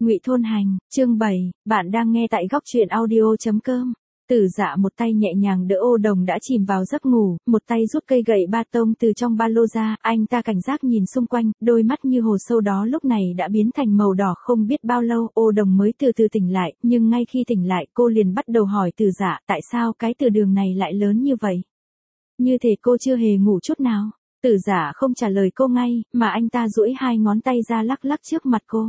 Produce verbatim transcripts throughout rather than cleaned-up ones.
Ngụy Thôn Hành, chương bảy, bạn đang nghe tại góc truyện audio chấm com. Tử Dạ một tay nhẹ nhàng đỡ Ô Đồng đã chìm vào giấc ngủ, một tay rút cây gậy ba tông từ trong ba lô ra, anh ta cảnh giác nhìn xung quanh, đôi mắt như hồ sâu đó lúc này đã biến thành màu đỏ. Không biết bao lâu, Ô Đồng mới từ từ tỉnh lại, nhưng ngay khi tỉnh lại cô liền bắt đầu hỏi Tử Dạ, tại sao cái từ đường này lại lớn như vậy? Như thể cô chưa hề ngủ chút nào. Tử Dạ không trả lời cô ngay, mà anh ta duỗi hai ngón tay ra lắc lắc trước mặt cô.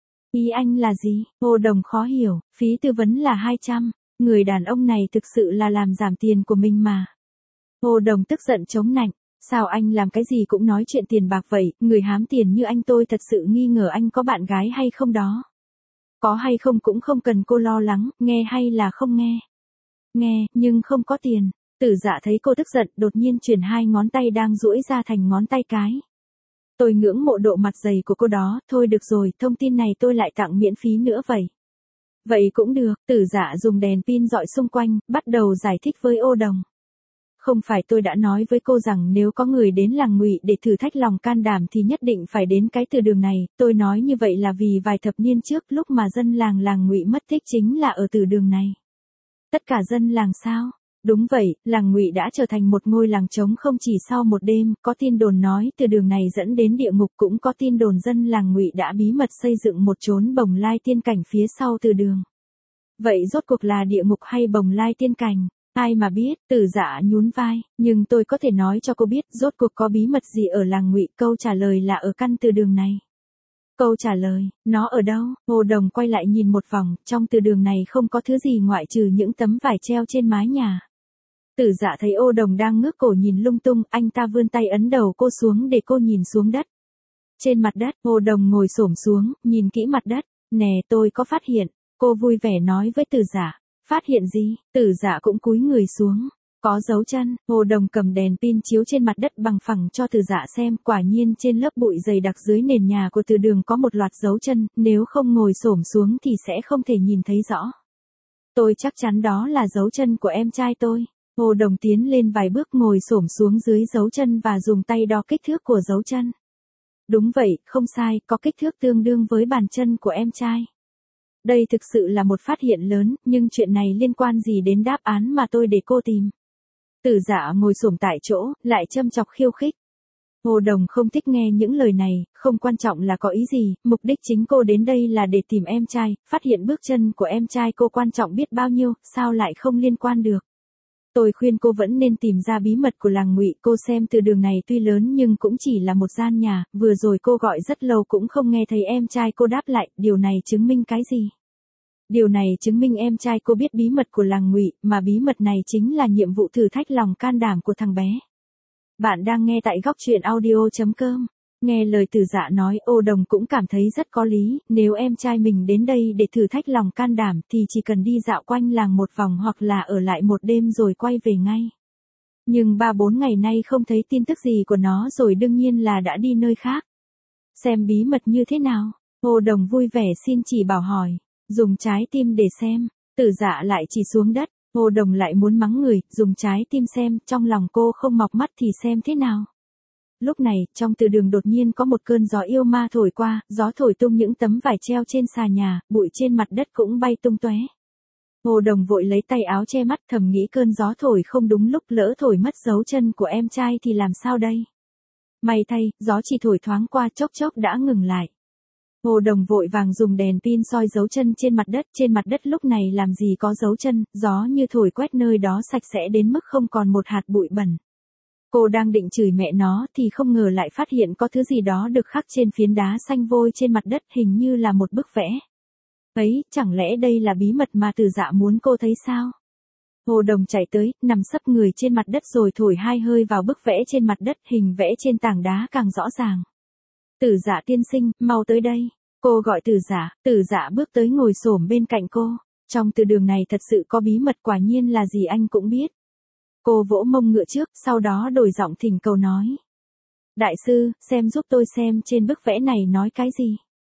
Ý anh là gì? Ô Đồng khó hiểu, phí tư vấn là hai trăm, người đàn ông này thực sự là làm giảm tiền của mình mà. Ô Đồng tức giận chống nạnh, sao anh làm cái gì cũng nói chuyện tiền bạc vậy, người hám tiền như anh tôi thật sự nghi ngờ anh có bạn gái hay không đó. Có hay không cũng không cần cô lo lắng, nghe hay là không nghe? Nghe, nhưng không có tiền. Tử Dạ thấy cô tức giận, đột nhiên chuyển hai ngón tay đang duỗi ra thành ngón tay cái. Tôi ngưỡng mộ độ mặt dày của cô đó, thôi được rồi, thông tin này tôi lại tặng miễn phí nữa vậy. Vậy cũng được, Tử Dạ dùng đèn pin dọi xung quanh, bắt đầu giải thích với Ô Đồng. Không phải tôi đã nói với cô rằng nếu có người đến làng Ngụy để thử thách lòng can đảm thì nhất định phải đến cái từ đường này, tôi nói như vậy là vì vài thập niên trước lúc mà dân làng làng Ngụy mất tích chính là ở từ đường này. Tất cả dân làng sao? Đúng vậy, làng Ngụy đã trở thành một ngôi làng trống không chỉ sau một đêm, có tin đồn nói từ đường này dẫn đến địa ngục, cũng có tin đồn dân làng Ngụy đã bí mật xây dựng một chốn bồng lai tiên cảnh phía sau từ đường. Vậy rốt cuộc là địa ngục hay bồng lai tiên cảnh? Ai mà biết? Tử Dạ nhún vai, nhưng tôi có thể nói cho cô biết rốt cuộc có bí mật gì ở làng Ngụy, câu trả lời là ở căn từ đường này. Câu trả lời, nó ở đâu? Ô Đồng quay lại nhìn một vòng, trong từ đường này không có thứ gì ngoại trừ những tấm vải treo trên mái nhà. Tử Dạ thấy Ô Đồng đang ngước cổ nhìn lung tung, anh ta vươn tay ấn đầu cô xuống để cô nhìn xuống đất. Trên mặt đất, Ô Đồng ngồi xổm xuống, nhìn kỹ mặt đất. Nè, tôi có phát hiện. Cô vui vẻ nói với Tử Dạ. Phát hiện gì? Tử Dạ cũng cúi người xuống. Có dấu chân. Ô Đồng cầm đèn pin chiếu trên mặt đất bằng phẳng cho Tử Dạ xem. Quả nhiên trên lớp bụi dày đặc dưới nền nhà của từ đường có một loạt dấu chân, nếu không ngồi xổm xuống thì sẽ không thể nhìn thấy rõ. Tôi chắc chắn đó là dấu chân của em trai tôi. Ô Đồng tiến lên vài bước, ngồi xổm xuống dưới dấu chân và dùng tay đo kích thước của dấu chân. Đúng vậy, không sai, có kích thước tương đương với bàn chân của em trai. Đây thực sự là một phát hiện lớn, nhưng chuyện này liên quan gì đến đáp án mà tôi để cô tìm? Tử Dạ ngồi xổm tại chỗ, lại châm chọc khiêu khích. Ô Đồng không thích nghe những lời này, không quan trọng là có ý gì, mục đích chính cô đến đây là để tìm em trai, phát hiện bước chân của em trai cô quan trọng biết bao nhiêu, sao lại không liên quan được? Tôi khuyên cô vẫn nên tìm ra bí mật của làng Ngụy. Cô xem từ đường này tuy lớn nhưng cũng chỉ là một gian nhà, vừa rồi cô gọi rất lâu cũng không nghe thấy em trai cô đáp lại, điều này chứng minh cái gì? Điều này chứng minh em trai cô biết bí mật của làng Ngụy, mà bí mật này chính là nhiệm vụ thử thách lòng can đảm của thằng bé. Bạn đang nghe tại góc truyện audio chấm com. Nghe lời Tử Dạ nói, Ô Đồng cũng cảm thấy rất có lý, nếu em trai mình đến đây để thử thách lòng can đảm thì chỉ cần đi dạo quanh làng một vòng hoặc là ở lại một đêm rồi quay về ngay. Nhưng ba bốn ngày nay không thấy tin tức gì của nó rồi, đương nhiên là đã đi nơi khác. Xem bí mật như thế nào? Ô Đồng vui vẻ xin chỉ bảo hỏi, dùng trái tim để xem. Tử Dạ lại chỉ xuống đất. Ô Đồng lại muốn mắng người, dùng trái tim xem, trong lòng cô không mọc mắt thì xem thế nào? Lúc này, trong từ đường đột nhiên có một cơn gió yêu ma thổi qua, gió thổi tung những tấm vải treo trên xà nhà, bụi trên mặt đất cũng bay tung tóe. Ô Đồng vội lấy tay áo che mắt, thầm nghĩ cơn gió thổi không đúng lúc, lỡ thổi mất dấu chân của em trai thì làm sao đây? May thay, gió chỉ thổi thoáng qua, chốc chốc đã ngừng lại. Ô Đồng vội vàng dùng đèn pin soi dấu chân trên mặt đất, trên mặt đất lúc này làm gì có dấu chân, gió như thổi quét nơi đó sạch sẽ đến mức không còn một hạt bụi bẩn. Cô đang định chửi mẹ nó thì không ngờ lại phát hiện có thứ gì đó được khắc trên phiến đá xanh vôi trên mặt đất, hình như là một bức vẽ. Ấy, chẳng lẽ đây là bí mật mà Tử Dạ muốn cô thấy sao? Ô Đồng chạy tới, nằm sấp người trên mặt đất rồi thổi hai hơi vào bức vẽ trên mặt đất, hình vẽ trên tảng đá càng rõ ràng. Tử Dạ tiên sinh, mau tới đây. Cô gọi Tử Dạ, Tử Dạ bước tới ngồi xổm bên cạnh cô. Trong từ đường này thật sự có bí mật, quả nhiên là gì anh cũng biết. Cô vỗ mông ngựa trước, sau đó đổi giọng thỉnh cầu nói. Đại sư, xem giúp tôi xem trên bức vẽ này nói cái gì.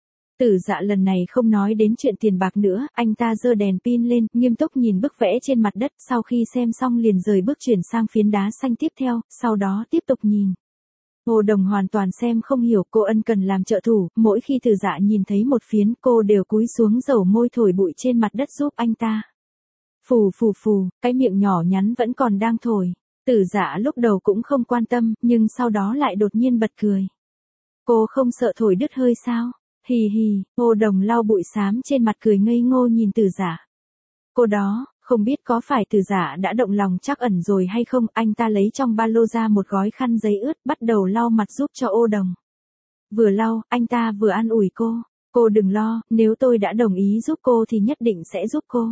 Tử Dạ lần này không nói đến chuyện tiền bạc nữa, anh ta giơ đèn pin lên, nghiêm túc nhìn bức vẽ trên mặt đất, sau khi xem xong liền rời bước chuyển sang phiến đá xanh tiếp theo, sau đó tiếp tục nhìn. Hồ Đồng hoàn toàn xem không hiểu, cô ân cần làm trợ thủ, mỗi khi Từ Dạ nhìn thấy một phiến, cô đều cúi xuống dầu môi thổi bụi trên mặt đất giúp anh ta. Phù phù phù, cái miệng nhỏ nhắn vẫn còn đang thổi. Từ Dạ lúc đầu cũng không quan tâm, nhưng sau đó lại đột nhiên bật cười. Cô không sợ thổi đứt hơi sao? Hì hì, Hồ Đồng lau bụi xám trên mặt cười ngây ngô nhìn Từ Dạ. Cô đó, không biết có phải Từ Dạ đã động lòng trắc ẩn rồi hay không, anh ta lấy trong ba lô ra một gói khăn giấy ướt, bắt đầu lau mặt giúp cho Ô Đồng. Vừa lau, anh ta vừa an ủi cô. Cô đừng lo, nếu tôi đã đồng ý giúp cô thì nhất định sẽ giúp cô.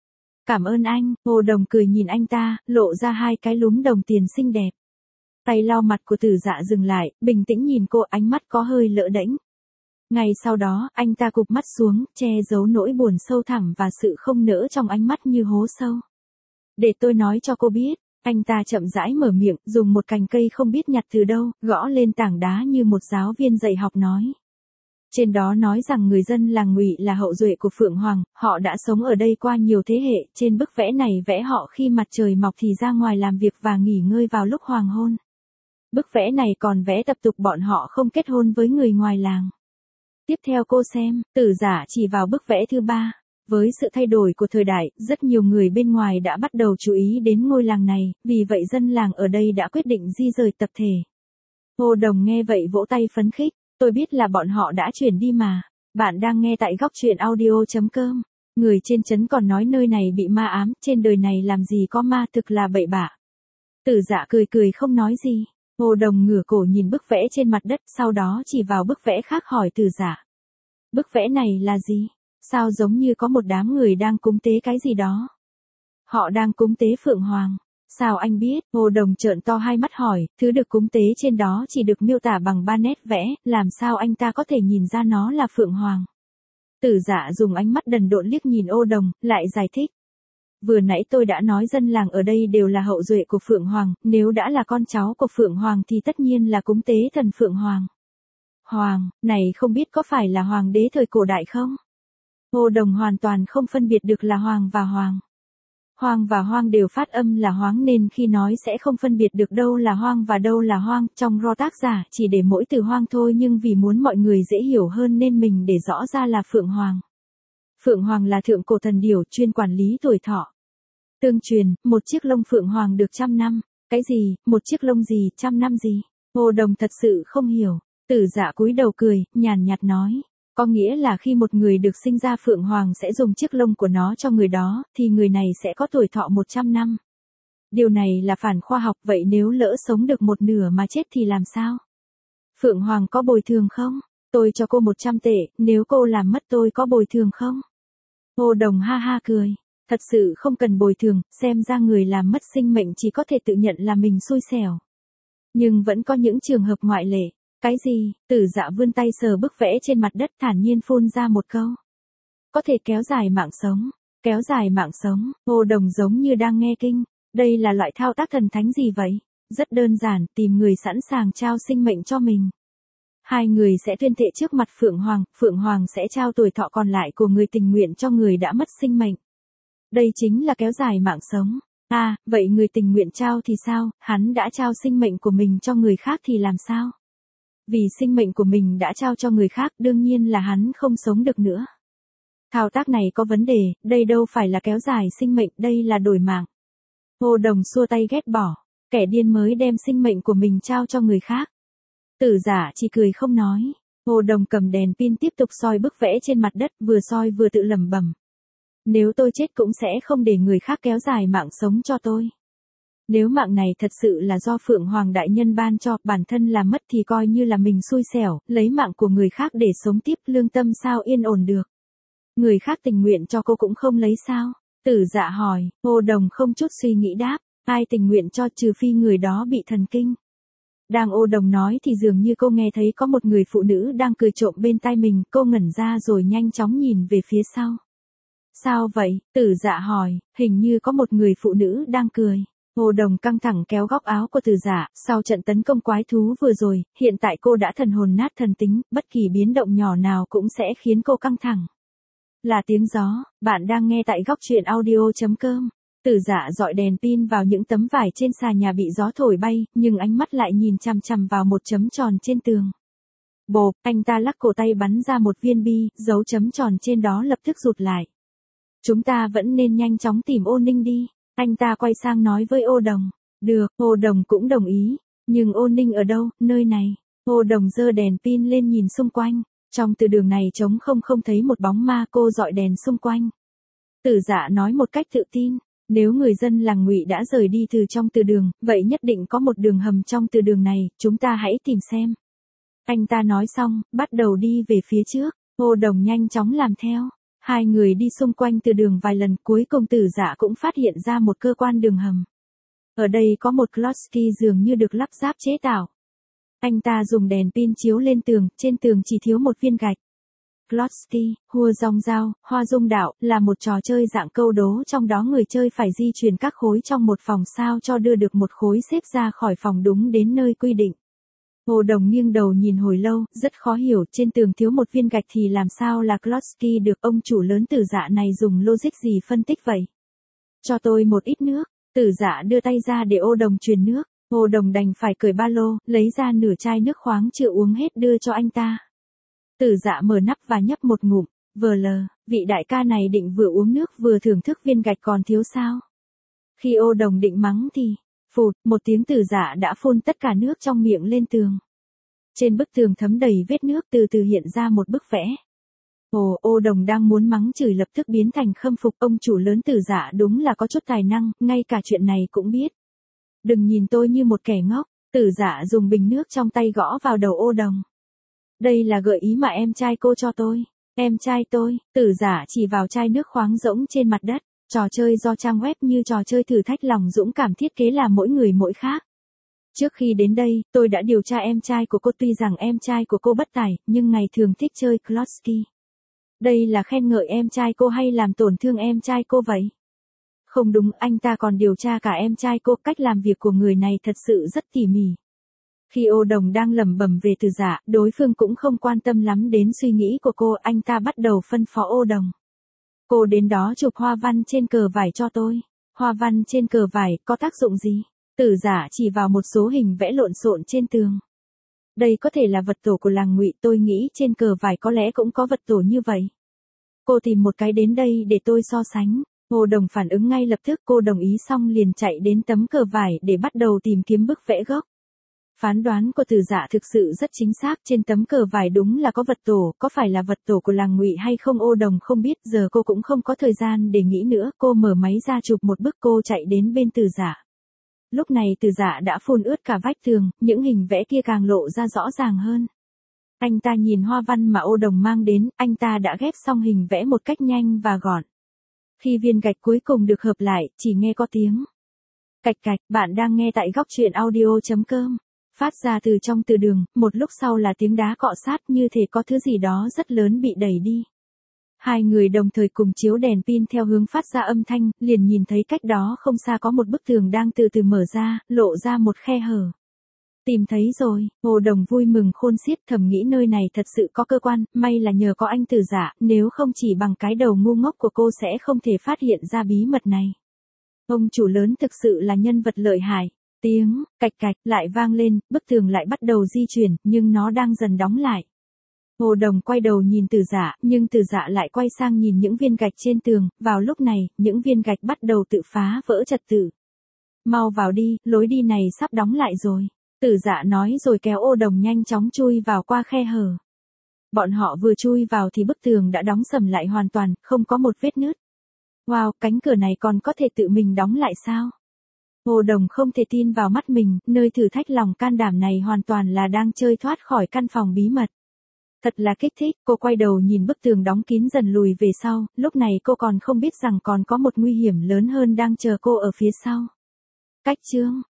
Cảm ơn anh, Hồ Đồng cười nhìn anh ta, lộ ra hai cái lúm đồng tiền xinh đẹp. Tay lau mặt của Từ Dạ dừng lại, bình tĩnh nhìn cô, ánh mắt có hơi lỡ đễnh. Ngay sau đó, anh ta cụp mắt xuống, che giấu nỗi buồn sâu thẳm và sự không nỡ trong ánh mắt như hố sâu. Để tôi nói cho cô biết, anh ta chậm rãi mở miệng, dùng một cành cây không biết nhặt từ đâu, gõ lên tảng đá như một giáo viên dạy học nói. Trên đó nói rằng người dân làng Ngụy là hậu duệ của Phượng Hoàng, họ đã sống ở đây qua nhiều thế hệ, trên bức vẽ này vẽ họ khi mặt trời mọc thì ra ngoài làm việc và nghỉ ngơi vào lúc hoàng hôn. Bức vẽ này còn vẽ tập tục bọn họ không kết hôn với người ngoài làng. Tiếp theo cô xem, Từ Dạ chỉ vào bức vẽ thứ ba. Với sự thay đổi của thời đại, rất nhiều người bên ngoài đã bắt đầu chú ý đến ngôi làng này, vì vậy dân làng ở đây đã quyết định di rời tập thể. Hồ Đồng nghe vậy vỗ tay phấn khích, tôi biết là bọn họ đã chuyển đi mà. Bạn đang nghe tại góc truyện audio chấm com. Người trên trấn còn nói nơi này bị ma ám, trên đời này làm gì có ma, thực là bậy bạ. Từ Dạ cười cười không nói gì. Hồ Đồng ngửa cổ nhìn bức vẽ trên mặt đất, sau đó chỉ vào bức vẽ khác hỏi Từ Dạ. Bức vẽ này là gì? Sao giống như có một đám người đang cúng tế cái gì đó? Họ đang cúng tế Phượng Hoàng. Sao anh biết? Hồ Đồng trợn to hai mắt hỏi, thứ được cúng tế trên đó chỉ được miêu tả bằng ba nét vẽ, làm sao anh ta có thể nhìn ra nó là Phượng Hoàng? Từ Dạ dùng ánh mắt đần độn liếc nhìn Ô Đồng, lại giải thích. Vừa nãy tôi đã nói dân làng ở đây đều là hậu duệ của Phượng Hoàng, nếu đã là con cháu của Phượng Hoàng thì tất nhiên là cúng tế thần Phượng Hoàng. Hoàng, này không biết có phải là hoàng đế thời cổ đại không? Hồ Đồng hoàn toàn không phân biệt được là hoàng và hoàng. Hoàng và hoang đều phát âm là hoáng nên khi nói sẽ không phân biệt được đâu là hoang và đâu là hoang, trong ro tác giả chỉ để mỗi từ hoang thôi nhưng vì muốn mọi người dễ hiểu hơn nên mình để rõ ra là Phượng Hoàng. Phượng Hoàng là thượng cổ thần điểu chuyên quản lý tuổi thọ. Tương truyền, một chiếc lông Phượng Hoàng được trăm năm. Cái gì, một chiếc lông gì, trăm năm gì? Hồ Đồng thật sự không hiểu. Từ Dạ cúi đầu cười, nhàn nhạt nói. Có nghĩa là khi một người được sinh ra Phượng Hoàng sẽ dùng chiếc lông của nó cho người đó, thì người này sẽ có tuổi thọ một trăm năm. Điều này là phản khoa học, vậy nếu lỡ sống được một nửa mà chết thì làm sao? Phượng Hoàng có bồi thường không? Tôi cho cô một trăm tệ, nếu cô làm mất tôi có bồi thường không? Hồ Đồng ha ha cười. Thật sự không cần bồi thường, xem ra người làm mất sinh mệnh chỉ có thể tự nhận là mình xui xẻo. Nhưng vẫn có những trường hợp ngoại lệ. Cái gì? Từ Dạ vươn tay sờ bức vẽ trên mặt đất thản nhiên phun ra một câu. Có thể kéo dài mạng sống. Kéo dài mạng sống. Hồ Đồng giống như đang nghe kinh. Đây là loại thao tác thần thánh gì vậy? Rất đơn giản, tìm người sẵn sàng trao sinh mệnh cho mình. Hai người sẽ tuyên thệ trước mặt Phượng Hoàng, Phượng Hoàng sẽ trao tuổi thọ còn lại của người tình nguyện cho người đã mất sinh mệnh. Đây chính là kéo dài mạng sống. À, vậy người tình nguyện trao thì sao, hắn đã trao sinh mệnh của mình cho người khác thì làm sao? Vì sinh mệnh của mình đã trao cho người khác đương nhiên là hắn không sống được nữa. Thao tác này có vấn đề, đây đâu phải là kéo dài sinh mệnh, đây là đổi mạng. Hồ Đồng xua tay ghét bỏ, kẻ điên mới đem sinh mệnh của mình trao cho người khác. Từ Dạ chỉ cười không nói. Hồ Đồng cầm đèn pin tiếp tục soi bức vẽ trên mặt đất, vừa soi vừa tự lẩm bẩm. Nếu tôi chết cũng sẽ không để người khác kéo dài mạng sống cho tôi. Nếu mạng này thật sự là do Phượng Hoàng Đại Nhân ban cho, bản thân là mất thì coi như là mình xui xẻo, lấy mạng của người khác để sống tiếp, lương tâm sao yên ổn được. Người khác tình nguyện cho cô cũng không lấy sao? Từ Dạ hỏi. Hồ Đồng không chút suy nghĩ đáp, ai tình nguyện cho trừ phi người đó bị thần kinh. Đang Ô Đồng nói thì dường như cô nghe thấy có một người phụ nữ đang cười trộm bên tai mình, cô ngẩn ra rồi nhanh chóng nhìn về phía sau. Sao vậy? Từ Dạ hỏi, hình như có một người phụ nữ đang cười. Hồ Đồng căng thẳng kéo góc áo của Từ Dạ, sau trận tấn công quái thú vừa rồi, hiện tại cô đã thần hồn nát thần tính, bất kỳ biến động nhỏ nào cũng sẽ khiến cô căng thẳng. Là tiếng gió, bạn đang nghe tại góc truyện audio chấm com. Tử Dạ dọi đèn pin vào những tấm vải trên xà nhà bị gió thổi bay, nhưng ánh mắt lại nhìn chằm chằm vào một chấm tròn trên tường. Bộp, anh ta lắc cổ tay bắn ra một viên bi, dấu chấm tròn trên đó lập tức rụt lại. Chúng ta vẫn nên nhanh chóng tìm Ô Ninh đi. Anh ta quay sang nói với Ô Đồng. Được, Ô Đồng cũng đồng ý. Nhưng Ô Ninh ở đâu, nơi này? Ô Đồng giơ đèn pin lên nhìn xung quanh. Trong từ đường này trống không không thấy một bóng ma. Cô dọi đèn xung quanh. Tử Dạ nói một cách tự tin. Nếu người dân làng Ngụy đã rời đi từ trong từ đường, vậy nhất định có một đường hầm trong từ đường này, chúng ta hãy tìm xem. Anh ta nói xong, bắt đầu đi về phía trước. Ô Đồng nhanh chóng làm theo. Hai người đi xung quanh từ đường vài lần, cuối cùng Tử Dạ cũng phát hiện ra một cơ quan đường hầm. Ở đây có một Klotsky dường như được lắp ráp chế tạo. Anh ta dùng đèn pin chiếu lên tường, trên tường chỉ thiếu một viên gạch. Klotsky, hua rong dao, hoa dung đạo, là một trò chơi dạng câu đố, trong đó người chơi phải di chuyển các khối trong một phòng sao cho đưa được một khối xếp ra khỏi phòng đúng đến nơi quy định. Ô Đồng nghiêng đầu nhìn hồi lâu, rất khó hiểu, trên tường thiếu một viên gạch thì làm sao là Klotsky được, ông chủ lớn Tử Dạ này dùng logic gì phân tích vậy? Cho tôi một ít nước. Tử Dạ đưa tay ra để Ô Đồng truyền nước. Ô Đồng đành phải cởi ba lô, lấy ra nửa chai nước khoáng chưa uống hết đưa cho anh ta. Tử Dạ mở nắp và nhấp một ngụm. Vờ lờ, vị đại ca này định vừa uống nước vừa thưởng thức viên gạch còn thiếu sao? Khi Ô Đồng định mắng thì, phụt, một tiếng Tử Dạ đã phun tất cả nước trong miệng lên tường. Trên bức tường thấm đầy vết nước, từ từ hiện ra một bức vẽ. Ồ, Ô Đồng đang muốn mắng chửi lập tức biến thành khâm phục, ông chủ lớn Tử Dạ đúng là có chút tài năng, ngay cả chuyện này cũng biết. Đừng nhìn tôi như một kẻ ngốc. Tử Dạ dùng bình nước trong tay gõ vào đầu Ô Đồng. Đây là gợi ý mà em trai cô cho tôi. Em trai tôi, Tử Dạ chỉ vào chai nước khoáng rỗng trên mặt đất. Trò chơi do trang web như trò chơi thử thách lòng dũng cảm thiết kế là mỗi người mỗi khác. Trước khi đến đây, tôi đã điều tra em trai của cô, tuy rằng em trai của cô bất tài, nhưng ngày thường thích chơi Klotsky. Đây là khen ngợi em trai cô hay làm tổn thương em trai cô vậy? Không đúng, anh ta còn điều tra cả em trai cô, cách làm việc của người này thật sự rất tỉ mỉ. Khi Ô Đồng đang lẩm bẩm về Tử Dạ, đối phương cũng không quan tâm lắm đến suy nghĩ của cô, anh ta bắt đầu phân phó Ô Đồng. Cô đến đó chụp hoa văn trên cờ vải cho tôi. Hoa văn trên cờ vải có tác dụng gì? Tử Dạ chỉ vào một số hình vẽ lộn xộn trên tường. Đây có thể là vật tổ của làng Ngụy, tôi nghĩ trên cờ vải có lẽ cũng có vật tổ như vậy. Cô tìm một cái đến đây để tôi so sánh. Ô Đồng phản ứng ngay lập tức, cô đồng ý xong liền chạy đến tấm cờ vải để bắt đầu tìm kiếm bức vẽ gốc. Phán đoán của Tử Dạ thực sự rất chính xác, trên tấm cờ vải đúng là có vật tổ, có phải là vật tổ của làng Ngụy hay không Ô Đồng không biết, giờ cô cũng không có thời gian để nghĩ nữa, cô mở máy ra chụp một bức, cô chạy đến bên Tử Dạ. Lúc này Tử Dạ đã phun ướt cả vách tường, những hình vẽ kia càng lộ ra rõ ràng hơn. Anh ta nhìn hoa văn mà Ô Đồng mang đến, anh ta đã ghép xong hình vẽ một cách nhanh và gọn. Khi viên gạch cuối cùng được hợp lại, chỉ nghe có tiếng cạch cạch. Bạn đang nghe tại góc truyện audio chấm com. Phát ra từ trong từ đường, một lúc sau là tiếng đá cọ sát, như thể có thứ gì đó rất lớn bị đẩy đi. Hai người đồng thời cùng chiếu đèn pin theo hướng phát ra âm thanh, liền nhìn thấy cách đó không xa có một bức tường đang từ từ mở ra, lộ ra một khe hở. Tìm thấy rồi, Ô Đồng vui mừng khôn xiết, thầm nghĩ nơi này thật sự có cơ quan, may là nhờ có anh Tử Dạ, nếu không chỉ bằng cái đầu ngu ngốc của cô sẽ không thể phát hiện ra bí mật này. Ông chủ lớn thực sự là nhân vật lợi hại. Tiếng cạch cạch lại vang lên, bức tường lại bắt đầu di chuyển, nhưng nó đang dần đóng lại. Ô Đồng quay đầu nhìn Tử Dạ, nhưng Tử Dạ lại quay sang nhìn những viên gạch trên tường, vào lúc này, những viên gạch bắt đầu tự phá vỡ trật tự. Mau vào đi, lối đi này sắp đóng lại rồi. Tử Dạ nói rồi kéo Ô Đồng nhanh chóng chui vào qua khe hở. Bọn họ vừa chui vào thì bức tường đã đóng sầm lại hoàn toàn, không có một vết nứt. Wow, cánh cửa này còn có thể tự mình đóng lại sao? Ô Đồng không thể tin vào mắt mình, nơi thử thách lòng can đảm này hoàn toàn là đang chơi thoát khỏi căn phòng bí mật. Thật là kích thích, cô quay đầu nhìn bức tường đóng kín dần lùi về sau, lúc này cô còn không biết rằng còn có một nguy hiểm lớn hơn đang chờ cô ở phía sau. Cách chương